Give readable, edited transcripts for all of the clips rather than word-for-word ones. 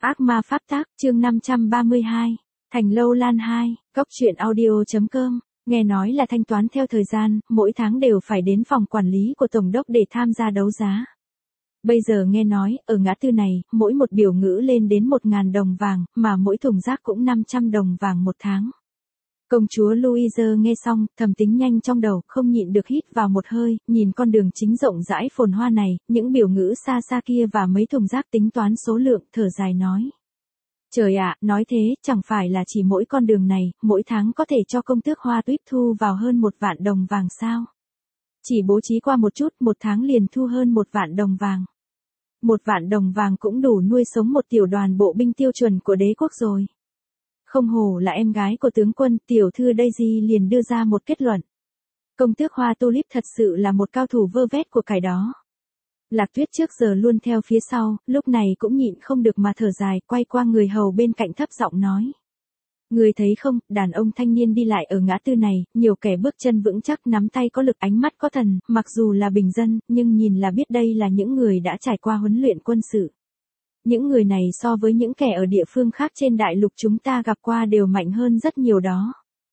Ác ma pháp tác, chương 532, Thành Lâu Lan 2, Cốc truyện audio.com, nghe nói là thanh toán theo thời gian, mỗi tháng đều phải đến phòng quản lý của Tổng đốc để tham gia đấu giá. Bây giờ nghe nói, ở ngã tư này, mỗi một biểu ngữ lên đến 1.000 đồng vàng, mà mỗi thùng rác cũng 500 đồng vàng một tháng. Công chúa Louise nghe xong, thầm tính nhanh trong đầu, không nhịn được hít vào một hơi, nhìn con đường chính rộng rãi phồn hoa này, những biểu ngữ xa xa kia và mấy thùng rác tính toán số lượng, thở dài nói. Trời ạ, nói thế, chẳng phải là chỉ mỗi con đường này, mỗi tháng có thể cho công tước Hoa Tuyết thu vào hơn 1 vạn đồng vàng sao? Chỉ bố trí qua một chút, một tháng liền thu hơn 1 vạn đồng vàng. 1 vạn đồng vàng cũng đủ nuôi sống một tiểu đoàn bộ binh tiêu chuẩn của đế quốc rồi. Không hổ là em gái của tướng quân, tiểu thư Daisy liền đưa ra một kết luận. Công tước Hoa Tulip thật sự là một cao thủ vơ vét của cải đó. Lạc Tuyết trước giờ luôn theo phía sau, lúc này cũng nhịn không được mà thở dài, quay qua người hầu bên cạnh thấp giọng nói. Người thấy không, đàn ông thanh niên đi lại ở ngã tư này, nhiều kẻ bước chân vững chắc, nắm tay có lực, ánh mắt có thần, mặc dù là bình dân, nhưng nhìn là biết đây là những người đã trải qua huấn luyện quân sự. Những người này so với những kẻ ở địa phương khác trên đại lục chúng ta gặp qua đều mạnh hơn rất nhiều đó.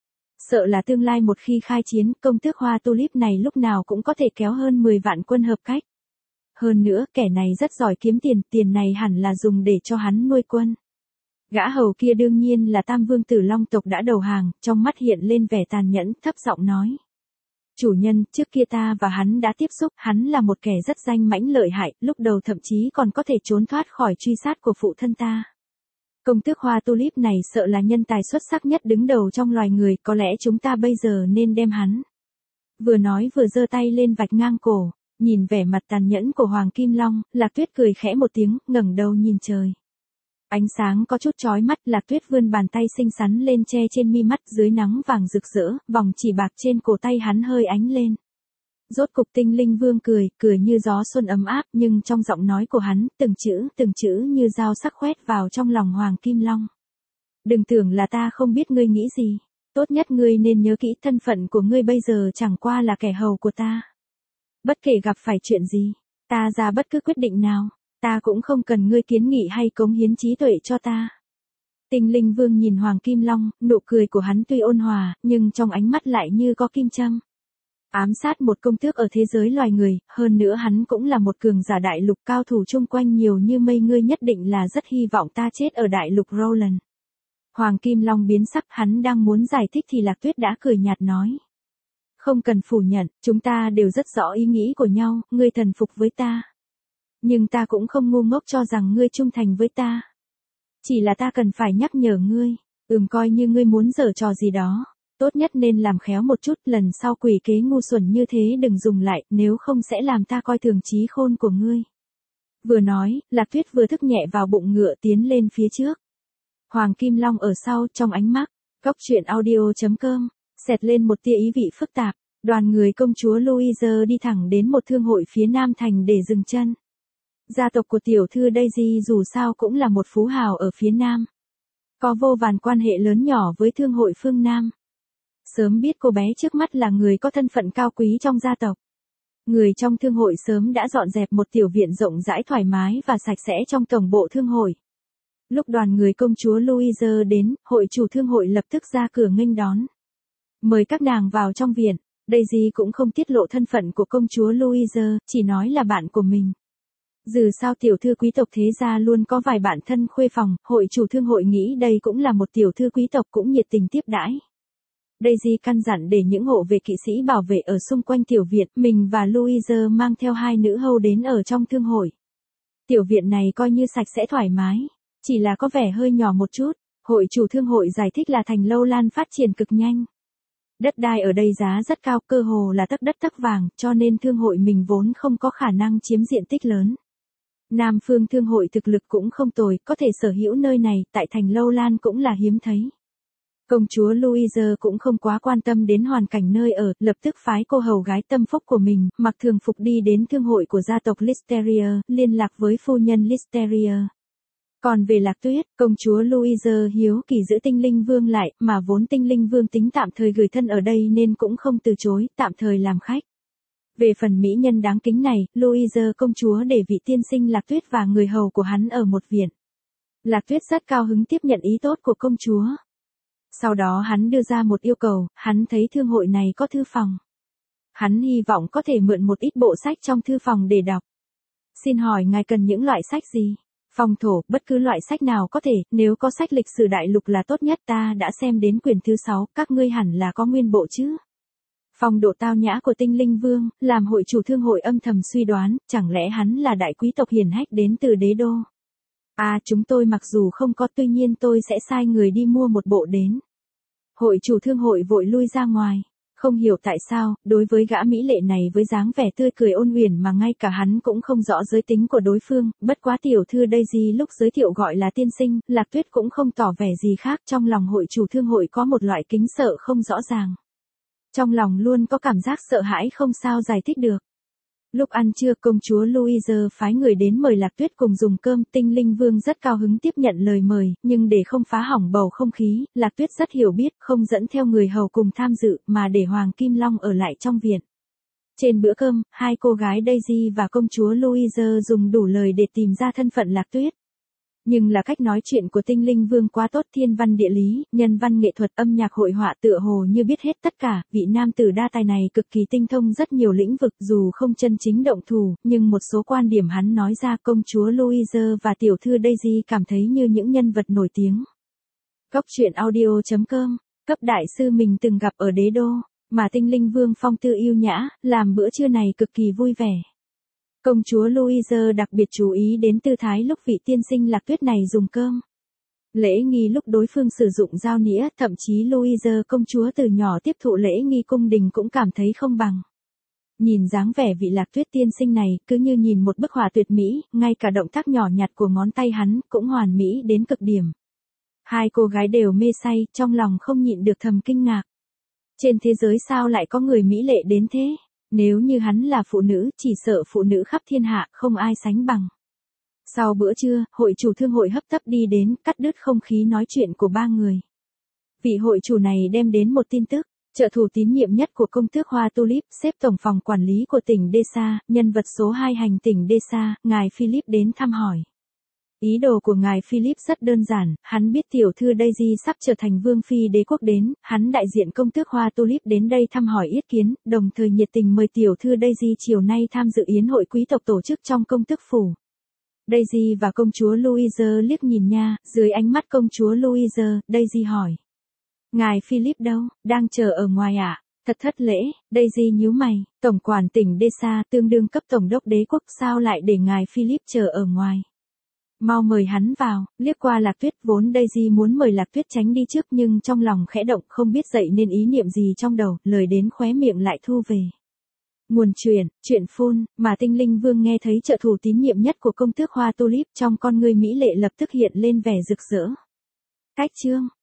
Sợ là tương lai một khi khai chiến, công tước Hoa Tulip này lúc nào cũng có thể kéo hơn 10 vạn quân hợp cách. Hơn nữa, kẻ này rất giỏi kiếm tiền, tiền này hẳn là dùng để cho hắn nuôi quân. Gã hầu kia đương nhiên là Tam Vương Tử Long tộc đã đầu hàng, trong mắt hiện lên vẻ tàn nhẫn, thấp giọng nói. Chủ nhân, trước kia ta và hắn đã tiếp xúc, hắn là một kẻ rất danh mãnh lợi hại, lúc đầu thậm chí còn có thể trốn thoát khỏi truy sát của phụ thân ta. Công tước Hoa Tulip này sợ là nhân tài xuất sắc nhất đứng đầu trong loài người, có lẽ chúng ta bây giờ nên đem hắn. Vừa nói vừa giơ tay lên vạch ngang cổ, nhìn vẻ mặt tàn nhẫn của Hoàng Kim Long, Lạc Tuyết cười khẽ một tiếng, ngẩng đầu nhìn trời. Ánh sáng có chút chói mắt, Lạc Tuyết vươn bàn tay xinh xắn lên che trên mi mắt, dưới nắng vàng rực rỡ, vòng chỉ bạc trên cổ tay hắn hơi ánh lên. Rốt cục Tinh Linh Vương cười như gió xuân ấm áp, nhưng trong giọng nói của hắn, từng chữ như dao sắc khoét vào trong lòng Hoàng Kim Long. Đừng tưởng là ta không biết ngươi nghĩ gì, tốt nhất ngươi nên nhớ kỹ thân phận của ngươi bây giờ chẳng qua là kẻ hầu của ta. Bất kể gặp phải chuyện gì, ta ra bất cứ quyết định nào, ta cũng không cần ngươi kiến nghị hay cống hiến trí tuệ cho ta. Tinh Linh Vương nhìn Hoàng Kim Long, nụ cười của hắn tuy ôn hòa, nhưng trong ánh mắt lại như có kim châm. Ám sát một công tước ở thế giới loài người, hơn nữa hắn cũng là một cường giả đại lục, cao thủ chung quanh nhiều như mây, ngươi nhất định là rất hy vọng ta chết ở đại lục Roland. Hoàng Kim Long biến sắc, hắn đang muốn giải thích thì Lạc Tuyết đã cười nhạt nói. Không cần phủ nhận, chúng ta đều rất rõ ý nghĩ của nhau, ngươi thần phục với ta. Nhưng ta cũng không ngu ngốc cho rằng ngươi trung thành với ta. Chỉ là ta cần phải nhắc nhở ngươi, coi như ngươi muốn giở trò gì đó, tốt nhất nên làm khéo một chút, lần sau quỷ kế ngu xuẩn như thế đừng dùng lại, nếu không sẽ làm ta coi thường trí khôn của ngươi. Vừa nói, Lạc Tuyết vừa thức nhẹ vào bụng ngựa tiến lên phía trước. Hoàng Kim Long ở sau, trong ánh mắt, Cốc truyện audio.com, xẹt lên một tia ý vị phức tạp, đoàn người công chúa Louise đi thẳng đến một thương hội phía Nam Thành để dừng chân. Gia tộc của tiểu thư Daisy dù sao cũng là một phú hào ở phía Nam. Có vô vàn quan hệ lớn nhỏ với thương hội phương Nam. Sớm biết cô bé trước mắt là người có thân phận cao quý trong gia tộc. Người trong thương hội sớm đã dọn dẹp một tiểu viện rộng rãi thoải mái và sạch sẽ trong tổng bộ thương hội. Lúc đoàn người công chúa Louise đến, hội chủ thương hội lập tức ra cửa nghênh đón. Mời các nàng vào trong viện, Daisy cũng không tiết lộ thân phận của công chúa Louise, chỉ nói là bạn của mình. Dù sao tiểu thư quý tộc thế gia luôn có vài bạn thân khuê phòng, hội chủ thương hội nghĩ đây cũng là một tiểu thư quý tộc cũng nhiệt tình tiếp đãi. Daisy căn dặn để những hộ vệ kỵ sĩ bảo vệ ở xung quanh tiểu viện, mình và Louise mang theo 2 nữ hầu đến ở trong thương hội. Tiểu viện này coi như sạch sẽ thoải mái, chỉ là có vẻ hơi nhỏ một chút, hội chủ thương hội giải thích là Thành Lâu Lan phát triển cực nhanh. Đất đai ở đây giá rất cao, cơ hồ là tấc đất tấc vàng, cho nên thương hội mình vốn không có khả năng chiếm diện tích lớn. Nam phương thương hội thực lực cũng không tồi, có thể sở hữu nơi này, tại Thành Lâu Lan cũng là hiếm thấy. Công chúa Louise cũng không quá quan tâm đến hoàn cảnh nơi ở, lập tức phái cô hầu gái tâm phúc của mình, mặc thường phục đi đến thương hội của gia tộc Listeria, liên lạc với phu nhân Listeria. Còn về Lạc Tuyết, công chúa Louise hiếu kỳ giữ Tinh Linh Vương lại, mà vốn Tinh Linh Vương tính tạm thời gửi thân ở đây nên cũng không từ chối, tạm thời làm khách. Về phần mỹ nhân đáng kính này, Louise công chúa để vị tiên sinh Lạc Tuyết và người hầu của hắn ở một viện. Lạc Tuyết rất cao hứng tiếp nhận ý tốt của công chúa. Sau đó hắn đưa ra một yêu cầu, hắn thấy thương hội này có thư phòng. Hắn hy vọng có thể mượn một ít bộ sách trong thư phòng để đọc. Xin hỏi ngài cần những loại sách gì? Phong thổ, bất cứ loại sách nào có thể, nếu có sách lịch sử đại lục là tốt nhất, ta đã xem đến quyển thứ 6, các ngươi hẳn là có nguyên bộ chứ? Phong độ tao nhã của Tinh Linh Vương, làm hội chủ thương hội âm thầm suy đoán, chẳng lẽ hắn là đại quý tộc hiển hách đến từ đế đô? Chúng tôi mặc dù không có, tuy nhiên tôi sẽ sai người đi mua một bộ đến. Hội chủ thương hội vội lui ra ngoài. Không hiểu tại sao, đối với gã mỹ lệ này với dáng vẻ tươi cười ôn uyển mà ngay cả hắn cũng không rõ giới tính của đối phương, bất quá tiểu thư Daisy lúc giới thiệu gọi là tiên sinh, Lạc Tuyết cũng không tỏ vẻ gì khác, trong lòng hội chủ thương hội có một loại kính sợ không rõ ràng. Trong lòng luôn có cảm giác sợ hãi không sao giải thích được. Lúc ăn trưa, công chúa Louise phái người đến mời Lạc Tuyết cùng dùng cơm, Tinh Linh Vương rất cao hứng tiếp nhận lời mời, nhưng để không phá hỏng bầu không khí, Lạc Tuyết rất hiểu biết, không dẫn theo người hầu cùng tham dự, mà để Hoàng Kim Long ở lại trong viện. Trên bữa cơm, hai cô gái Daisy và công chúa Louise dùng đủ lời để tìm ra thân phận Lạc Tuyết. Nhưng là cách nói chuyện của Tinh Linh Vương quá tốt, thiên văn địa lý, nhân văn nghệ thuật, âm nhạc hội họa, tựa hồ như biết hết tất cả, vị nam tử đa tài này cực kỳ tinh thông rất nhiều lĩnh vực, dù không chân chính động thủ, nhưng một số quan điểm hắn nói ra, công chúa Louise và tiểu thư Daisy cảm thấy như những nhân vật nổi tiếng. Góc truyện audio.com, cấp đại sư mình từng gặp ở đế đô, mà Tinh Linh Vương phong tư yêu nhã, làm bữa trưa này cực kỳ vui vẻ. Công chúa Louise đặc biệt chú ý đến tư thái lúc vị tiên sinh Lạc Tuyết này dùng cơm. Lễ nghi lúc đối phương sử dụng dao nĩa, thậm chí Louise công chúa từ nhỏ tiếp thụ lễ nghi cung đình cũng cảm thấy không bằng. Nhìn dáng vẻ vị Lạc Tuyết tiên sinh này, cứ như nhìn một bức họa tuyệt mỹ, ngay cả động tác nhỏ nhặt của ngón tay hắn cũng hoàn mỹ đến cực điểm. Hai cô gái đều mê say, trong lòng không nhịn được thầm kinh ngạc. Trên thế giới sao lại có người mỹ lệ đến thế? Nếu như hắn là phụ nữ, chỉ sợ phụ nữ khắp thiên hạ, không ai sánh bằng. Sau bữa trưa, hội chủ thương hội hấp tấp đi đến, cắt đứt không khí nói chuyện của ba người. Vị hội chủ này đem đến một tin tức, trợ thủ tín nhiệm nhất của công tước Hoa Tulip, xếp tổng phòng quản lý của tỉnh Desa, nhân vật số 2 hành tỉnh Desa, ngài Philip đến thăm hỏi. Ý đồ của ngài Philip rất đơn giản, hắn biết tiểu thư Daisy sắp trở thành vương phi đế quốc đến, hắn đại diện công tước Hoa Tulip đến đây thăm hỏi yết kiến, đồng thời nhiệt tình mời tiểu thư Daisy chiều nay tham dự yến hội quý tộc tổ chức trong công tước phủ. Daisy và công chúa Louise liếc nhìn nha, dưới ánh mắt công chúa Louise, Daisy hỏi. Ngài Philip đâu, đang chờ ở ngoài ạ? Thật thất lễ, Daisy nhíu mày, tổng quản tỉnh Desa tương đương cấp tổng đốc đế quốc, sao lại để ngài Philip chờ ở ngoài? Mau mời hắn vào, liếc qua Lạc Tuyết, vốn Daisy muốn mời Lạc Tuyết tránh đi trước nhưng trong lòng khẽ động, không biết dậy nên ý niệm gì trong đầu, lời đến khóe miệng lại thu về. Nguồn chuyện phun, mà Tinh Linh Vương nghe thấy trợ thủ tín nhiệm nhất của công tước Hoa Tulip, trong con ngươi mỹ lệ lập tức hiện lên vẻ rực rỡ. Cách chương